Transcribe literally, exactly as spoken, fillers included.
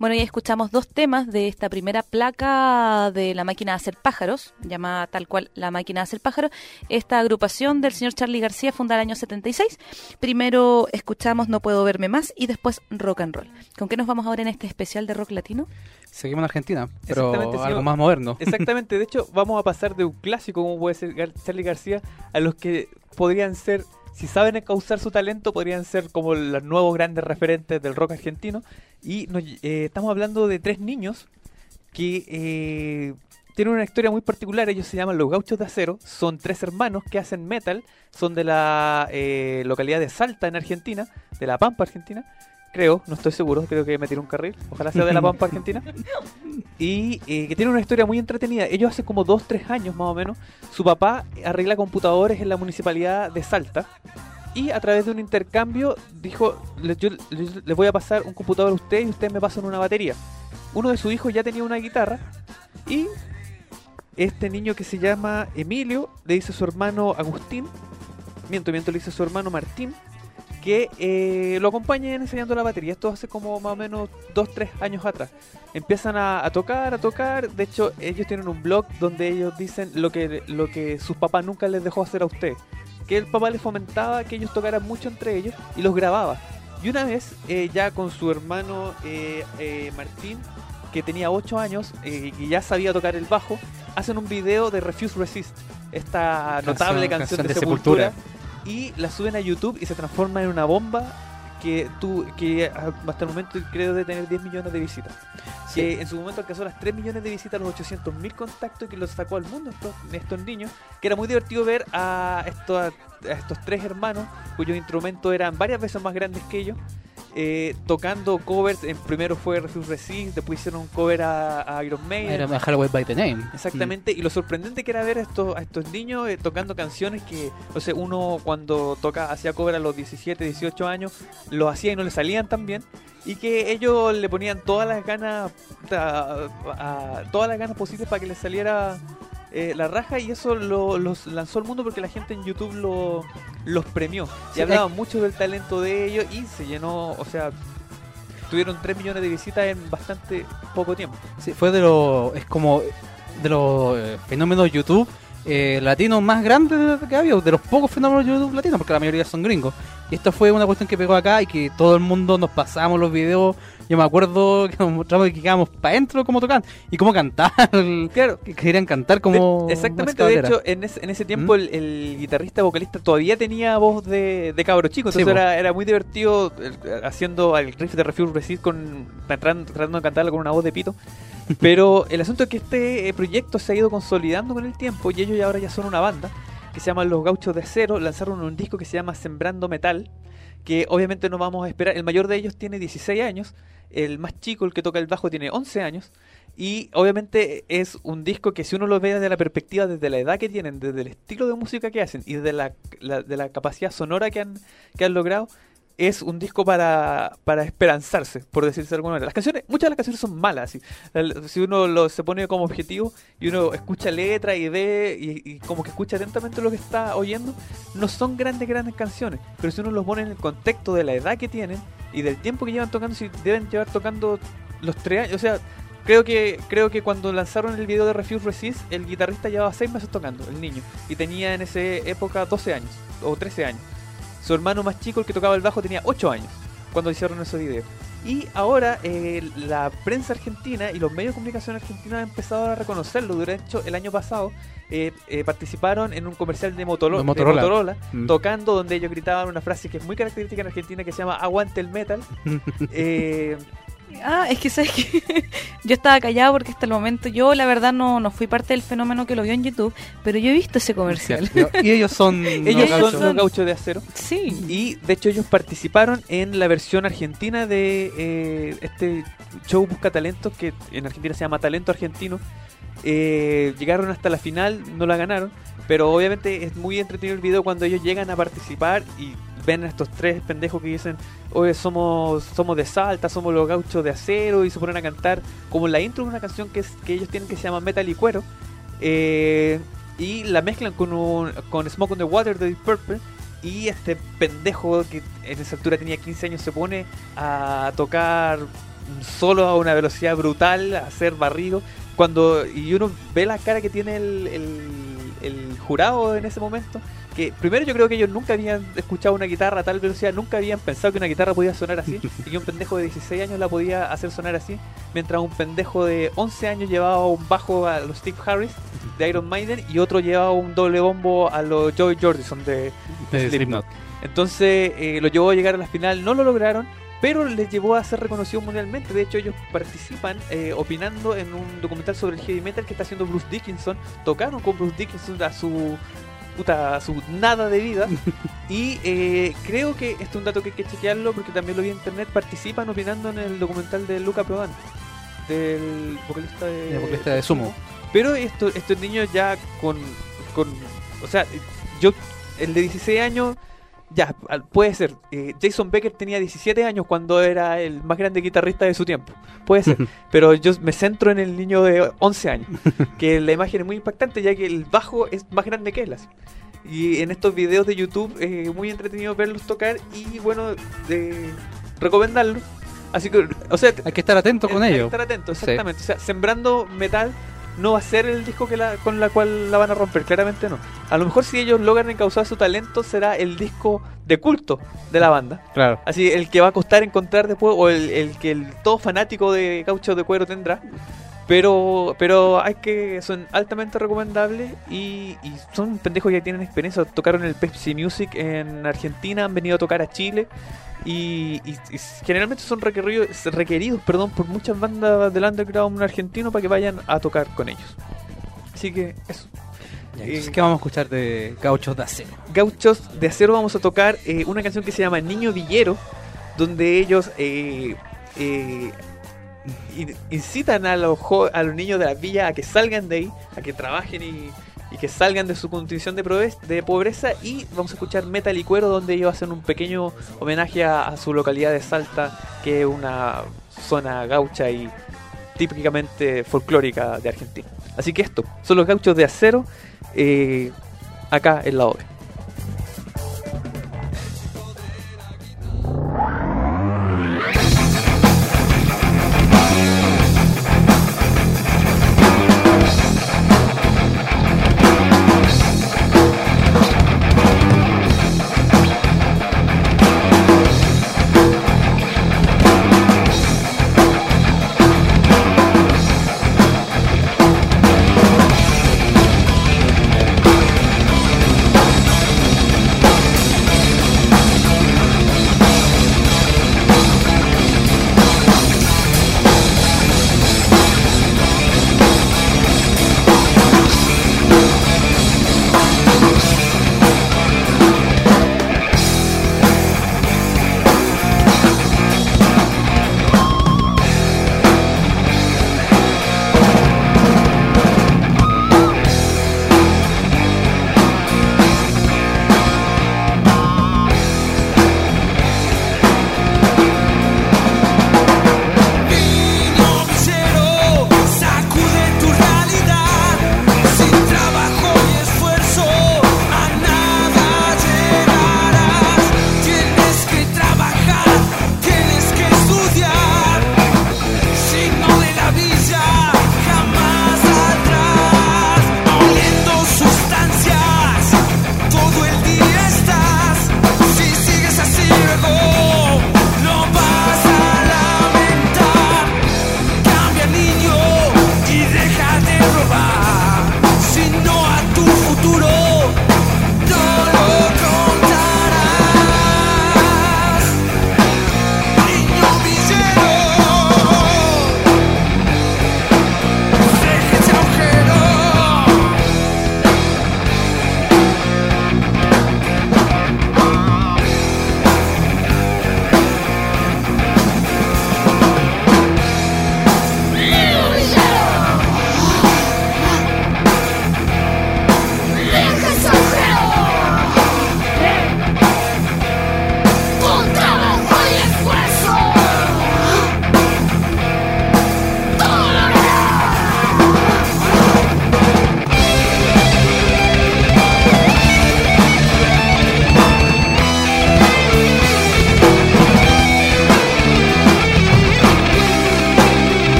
Bueno, ya escuchamos dos temas de esta primera placa de La Máquina de Hacer Pájaros, llamada tal cual La Máquina de Hacer Pájaros. Esta agrupación del señor Charly García, fundada en el año setenta y seis. Primero escuchamos No Puedo Verme Más y después Rock and Roll. ¿Con qué nos vamos ahora en este especial de rock latino? Seguimos en Argentina, pero Exactamente, algo sí, más moderno. Exactamente, de hecho vamos a pasar de un clásico como puede ser Gar- Charly García a los que podrían ser, si saben encauzar su talento, podrían ser como los nuevos grandes referentes del rock argentino. Y nos, eh, estamos hablando de tres niños que eh, tienen una historia muy particular. Ellos se llaman Los Gauchos de Acero. Son tres hermanos que hacen metal. Son de la eh, localidad de Salta, en Argentina, de La Pampa, Argentina. Creo, no estoy seguro, creo que me tiré un carril. Ojalá sea de La Pampa, Argentina. Y eh, que tiene una historia muy entretenida. Ellos hace como dos, tres años más o menos, su papá arregla computadores en la municipalidad de Salta. Y a través de un intercambio dijo, le- yo le- les voy a pasar un computador a ustedes y ustedes me pasan una batería. Uno de sus hijos ya tenía una guitarra y este niño que se llama Emilio le dice a su hermano Agustín, miento, miento, le dice a su hermano Martín, que eh, lo acompañen enseñando la batería. Esto hace como más o menos dos, tres años atrás. Empiezan a, a tocar, a tocar. De hecho, ellos tienen un blog donde ellos dicen lo que, lo que sus papás nunca les dejó hacer a ustedes. Que el papá les fomentaba que ellos tocaran mucho entre ellos y los grababa. Y una vez, eh, ya con su hermano eh, eh, Martín, que tenía ocho años eh, y ya sabía tocar el bajo, hacen un video de Refuse Resist, esta notable canción, canción de, de Sepultura, Sepultura. y la suben a YouTube y se transforma en una bomba que tú que hasta el momento creo de tener diez millones de visitas. Sí. Que en su momento alcanzó las tres millones de visitas, los ochocientos mil contactos, y que los sacó al mundo estos, estos niños, que era muy divertido ver a estos, a estos tres hermanos cuyos instrumentos eran varias veces más grandes que ellos, eh, tocando covers. En primero fue Refuse Resist, después hicieron un cover a, a Iron Maiden. Era Halloween by the Name. Exactamente, y lo sorprendente que era ver a estos, a estos niños eh, tocando canciones que, o sea, uno cuando toca, hacía cover a los diecisiete, dieciocho años, lo hacía y no le salían tan bien, y que ellos le ponían todas las ganas, a, a- todas las ganas posibles para que les saliera eh, la raja, y eso lo, los lanzó al mundo porque la gente en YouTube lo, los premió, y Sí, hablaban mucho del talento de ellos, y se llenó, o sea, tuvieron tres millones de visitas en bastante poco tiempo. Sí, fue de los, es como de los eh, fenómenos de YouTube eh, latinos más grandes que había, de los pocos fenómenos de YouTube latinos, porque la mayoría son gringos. Y esto fue una cuestión que pegó acá y que todo el mundo nos pasamos los videos. Yo me acuerdo que nos mostramos que quedábamos para adentro cómo tocaban y cómo cantar. Claro. Que querían cantar como. De- exactamente, una de excavadora. hecho, en ese, en ese tiempo el, el guitarrista vocalista todavía tenía voz de, de cabro chico, entonces Sí, po. era, era muy divertido eh, haciendo el riff de Refuse Resist con, tratando, tratando de cantarlo con una voz de pito. Pero el asunto es que este eh, proyecto se ha ido consolidando con el tiempo y ellos ya ahora ya son una banda que se llama Los Gauchos de Acero. Lanzaron un disco que se llama Sembrando Metal, que obviamente no vamos a esperar. El mayor de ellos tiene dieciséis años, el más chico, el que toca el bajo, tiene once años. Y obviamente es un disco que si uno lo ve desde la perspectiva, desde la edad que tienen, desde el estilo de música que hacen y desde la, la- de la capacidad sonora que han, que han logrado, es un disco para, para esperanzarse, por decirse de alguna manera. Las canciones, muchas de las canciones son malas. Si, si uno lo, se pone como objetivo y uno escucha letra y ve y, y como que escucha atentamente lo que está oyendo, no son grandes, grandes canciones. Pero si uno los pone en el contexto de la edad que tienen y del tiempo que llevan tocando, si deben llevar tocando los tres años, o sea, creo que creo que cuando lanzaron el video de Refuse Resist, el guitarrista llevaba seis meses tocando, el niño, y tenía en esa época doce años o trece años. Su hermano más chico, el que tocaba el bajo, tenía ocho años cuando hicieron ese video. Y ahora eh, la prensa argentina y los medios de comunicación argentinos han empezado a reconocerlo. De hecho, el año pasado eh, eh, participaron en un comercial de, Motoro- De Motorola. de Motorola, Mm. tocando, donde ellos gritaban una frase que es muy característica en Argentina, que se llama "Aguante el metal". eh, Ah, es que sabes que yo estaba callado porque hasta el momento yo la verdad no, no fui parte del fenómeno que lo vio en YouTube, pero yo he visto ese comercial. Y ellos son. ellos los son gauchos. los Gauchos de Acero. Sí. Y de hecho ellos participaron en la versión argentina de eh, este show Busca Talentos, que en Argentina se llama Talento Argentino. Eh, llegaron hasta la final, no la ganaron, pero obviamente es muy entretenido el video cuando ellos llegan a participar y ven a estos tres pendejos que dicen: oye, somos somos de Salta, somos los Gauchos de Acero, y se ponen a cantar como la intro de una canción que, es, que ellos tienen, que se llama Metal y Cuero, eh, y la mezclan con, un, con Smoke on the Water de Deep Purple. Y este pendejo que en esa altura tenía quince años se pone a tocar un solo a una velocidad brutal, a ser barrido. Cuando, y uno ve la cara que tiene el, el, el jurado en ese momento, que primero yo creo que ellos nunca habían escuchado una guitarra a tal velocidad, nunca habían pensado que una guitarra podía sonar así, y que un pendejo de dieciséis años la podía hacer sonar así, mientras un pendejo de once años llevaba un bajo a los Steve Harris de Iron Maiden y otro llevaba un doble bombo a los Joey Jordison de, de Slipknot. Entonces eh, lo llevó a llegar a la final, no lo lograron, pero les llevó a ser reconocidos mundialmente. De hecho, ellos participan eh, opinando en un documental sobre el heavy metal que está haciendo Bruce Dickinson. Tocaron con Bruce Dickinson a su puta, a su nada de vida. Y eh, creo que este es un dato que hay que chequearlo porque también lo vi en internet. Participan opinando en el documental de Luca Prodan, del vocalista de, el vocalista de Sumo. Pero esto, estos niños ya con, con, o sea, yo, el de dieciséis años, ya, puede ser. Eh, Jason Becker tenía diecisiete años cuando era el más grande guitarrista de su tiempo. Puede ser. Pero yo me centro en el niño de once años. Que la imagen es muy impactante ya que el bajo es más grande que él. Así. Y en estos videos de YouTube, eh, muy entretenido verlos tocar y bueno, de recomendarlos. Así que, o sea, hay que estar atento con ellos. Hay que estar atento, exactamente. Sí. O sea, Sembrando Metal no va a ser el disco que la, con la cual la van a romper, claramente no. A lo mejor si ellos logran encauzar su talento será el disco de culto de la banda. Claro. Así el que va a costar encontrar después o el, el que el todo fanático de Gauchos de Cuero tendrá. Pero pero hay que son altamente recomendables y, y son pendejos que ya tienen experiencia. Tocaron el Pepsi Music en Argentina, han venido a tocar a Chile. Y, y, y generalmente son requeridos, requeridos perdón, por muchas bandas del underground argentino para que vayan a tocar con ellos. Así que eso. Ya, entonces, ¿qué vamos a escuchar de Gauchos de Acero? Gauchos de Acero vamos a tocar eh, una canción que se llama Niño Villero, donde ellos eh, eh, incitan a los, a los niños de la villa a que salgan de ahí, a que trabajen y... y que salgan de su condición de, de pobreza. Y vamos a escuchar Metal y Cuero, donde ellos hacen un pequeño homenaje a, a su localidad de Salta, que es una zona gaucha y típicamente folclórica de Argentina. Así que esto, son los Gauchos de Acero, eh, acá en la O V E.